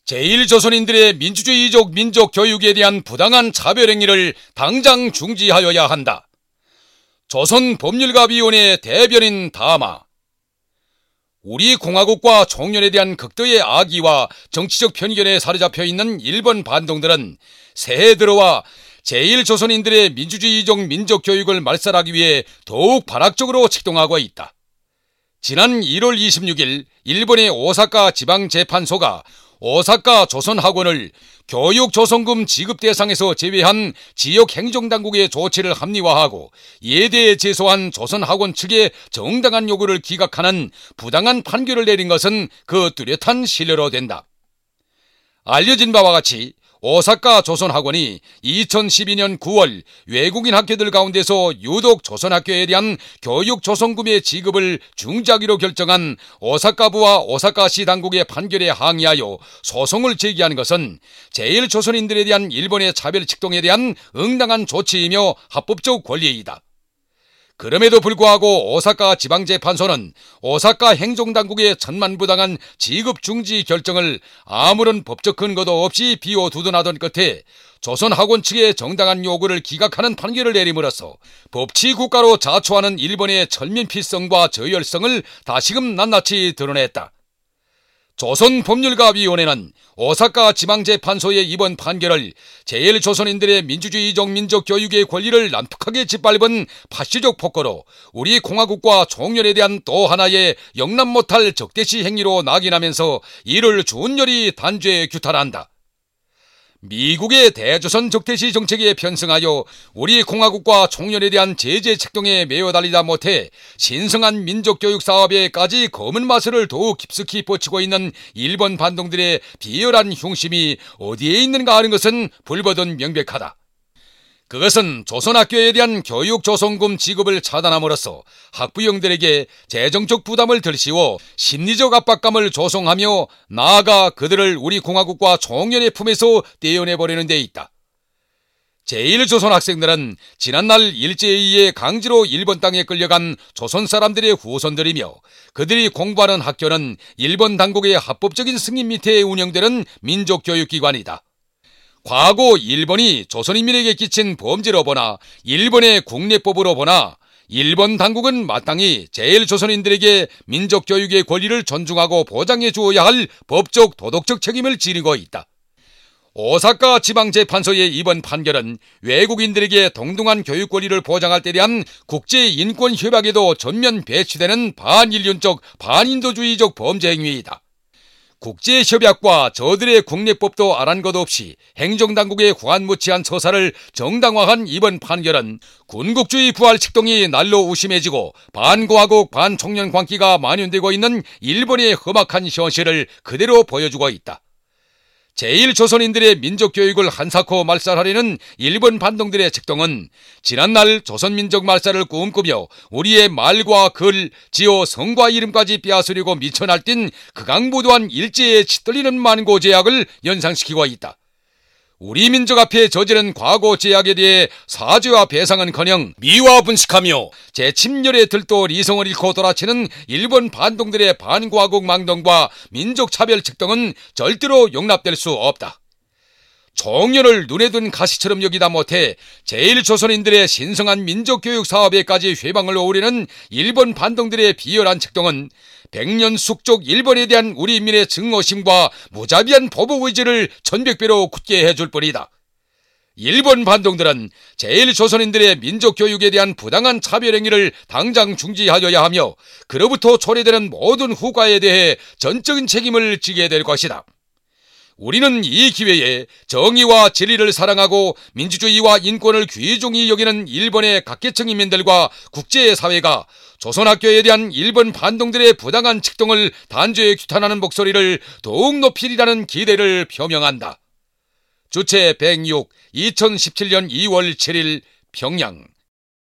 제1조선인들의 민주주의적 민족 교육에 대한 부당한 차별 행위를 당장 중지하여야 한다. 조선법률가위원회 대변인 다마. 우리 공화국과 종년에 대한 극도의 악의와 정치적 편견에 사로잡혀 있는 일본 반동들은 새해 들어와 제1조선인들의 민주주의적 민족 교육을 말살하기 위해 더욱 발악적으로 책동하고 있다. 지난 1월 26일 일본의 오사카 지방재판소가 오사카 조선학원을 교육조선금 지급 대상에서 제외한 지역 행정당국의 조치를 합리화하고 예대에 제소한 조선학원 측의 정당한 요구를 기각하는 부당한 판결을 내린 것은 그 뚜렷한 신뢰로 된다. 알려진 바와 같이 오사카 조선학원이 2012년 9월 외국인 학교들 가운데서 유독 조선학교에 대한 교육조선금의 지급을 중지하기로 결정한 오사카부와 오사카시 당국의 판결에 항의하여 소송을 제기한 것은 제1조선인들에 대한 일본의 차별 책동에 대한 응당한 조치이며 합법적 권리이다. 그럼에도 불구하고 오사카 지방재판소는 오사카 행정당국의 천만부당한 지급 중지 결정을 아무런 법적 근거도 없이 비워두둔하던 끝에 조선학원 측의 정당한 요구를 기각하는 판결을 내림으로써 법치국가로 자초하는 일본의 철면피성과 저열성을 다시금 낱낱이 드러냈다. 조선법률가위원회는 오사카 지방재판소의 이번 판결을 제1조선인들의 민주주의적 민족 교육의 권리를 난폭하게 짓밟은 파시적 폭거로 우리 공화국과 종년에 대한 또 하나의 용납 못할 적대시 행위로 낙인하면서 이를 준열히 단죄 규탄한다. 미국의 대조선 적대시 정책에 편승하여 우리 공화국과 총련에 대한 제재 책동에 매여 달리다 못해 신성한 민족교육 사업에까지 검은 마술을 더욱 깊숙이 뻗치고 있는 일본 반동들의 비열한 흉심이 어디에 있는가 하는 것은 불보듯 명백하다. 그것은 조선학교에 대한 교육조선금 지급을 차단함으로써 학부형들에게 재정적 부담을 덜 씌워 심리적 압박감을 조성하며 나아가 그들을 우리 공화국과 종년의 품에서 떼어내버리는 데 있다. 제1조선 학생들은 지난날 일제에 의해 강제로 일본 땅에 끌려간 조선 사람들의 후손들이며 그들이 공부하는 학교는 일본 당국의 합법적인 승인 밑에 운영되는 민족교육기관이다. 과거 일본이 조선인민에게 끼친 범죄로 보나 일본의 국내법으로 보나 일본 당국은 마땅히 제1조선인들에게 민족교육의 권리를 존중하고 보장해 주어야 할 법적 도덕적 책임을 지니고 있다. 오사카 지방재판소의 이번 판결은 외국인들에게 동등한 교육 권리를 보장할 때 대한 국제인권협약에도 전면 배치되는 반인륜적 반인도주의적 범죄 행위이다. 국제협약과 저들의 국내법도 아란 것 없이 행정당국의 후한무치한 처사를 정당화한 이번 판결은 군국주의 부활 책동이 날로 우심해지고 반공화국 반총련 광기가 만연되고 있는 일본의 험악한 현실을 그대로 보여주고 있다. 제1조선인들의 민족교육을 한사코 말살하려는 일본 반동들의 책동은 지난날 조선민족 말살을 꿈꾸며 우리의 말과 글, 지어, 성과 이름까지 빼앗으려고 미쳐 날뛴 극악무도한 일제에 짓들리는 만고 제약을 연상시키고 있다. 우리 민족 앞에 저지른 과거 제약에 대해 사죄와 배상은커녕 미화 분식하며 재침멸의 들도 리성을 잃고 돌아치는 일본 반동들의 반과국 망동과 민족차별 책동은 절대로 용납될 수 없다. 종년을 눈에 둔 가시처럼 여기다 못해 제1조선인들의 신성한 민족교육 사업에까지 회방을 오우려는 일본 반동들의 비열한 책동은 백년 숙적 일본에 대한 우리 인민의 증오심과 무자비한 보복 의지를 천백배로 굳게 해줄 뿐이다. 일본 반동들은 제1조선인들의 민족교육에 대한 부당한 차별행위를 당장 중지하여야 하며 그로부터 초래되는 모든 후과에 대해 전적인 책임을 지게 될 것이다. 우리는 이 기회에 정의와 진리를 사랑하고 민주주의와 인권을 귀중히 여기는 일본의 각계층 인민들과 국제사회가 조선학교에 대한 일본 반동들의 부당한 책동을 단죄 규탄하는 목소리를 더욱 높이리라는 기대를 표명한다. 주체 106 2017년 2월 7일 평양.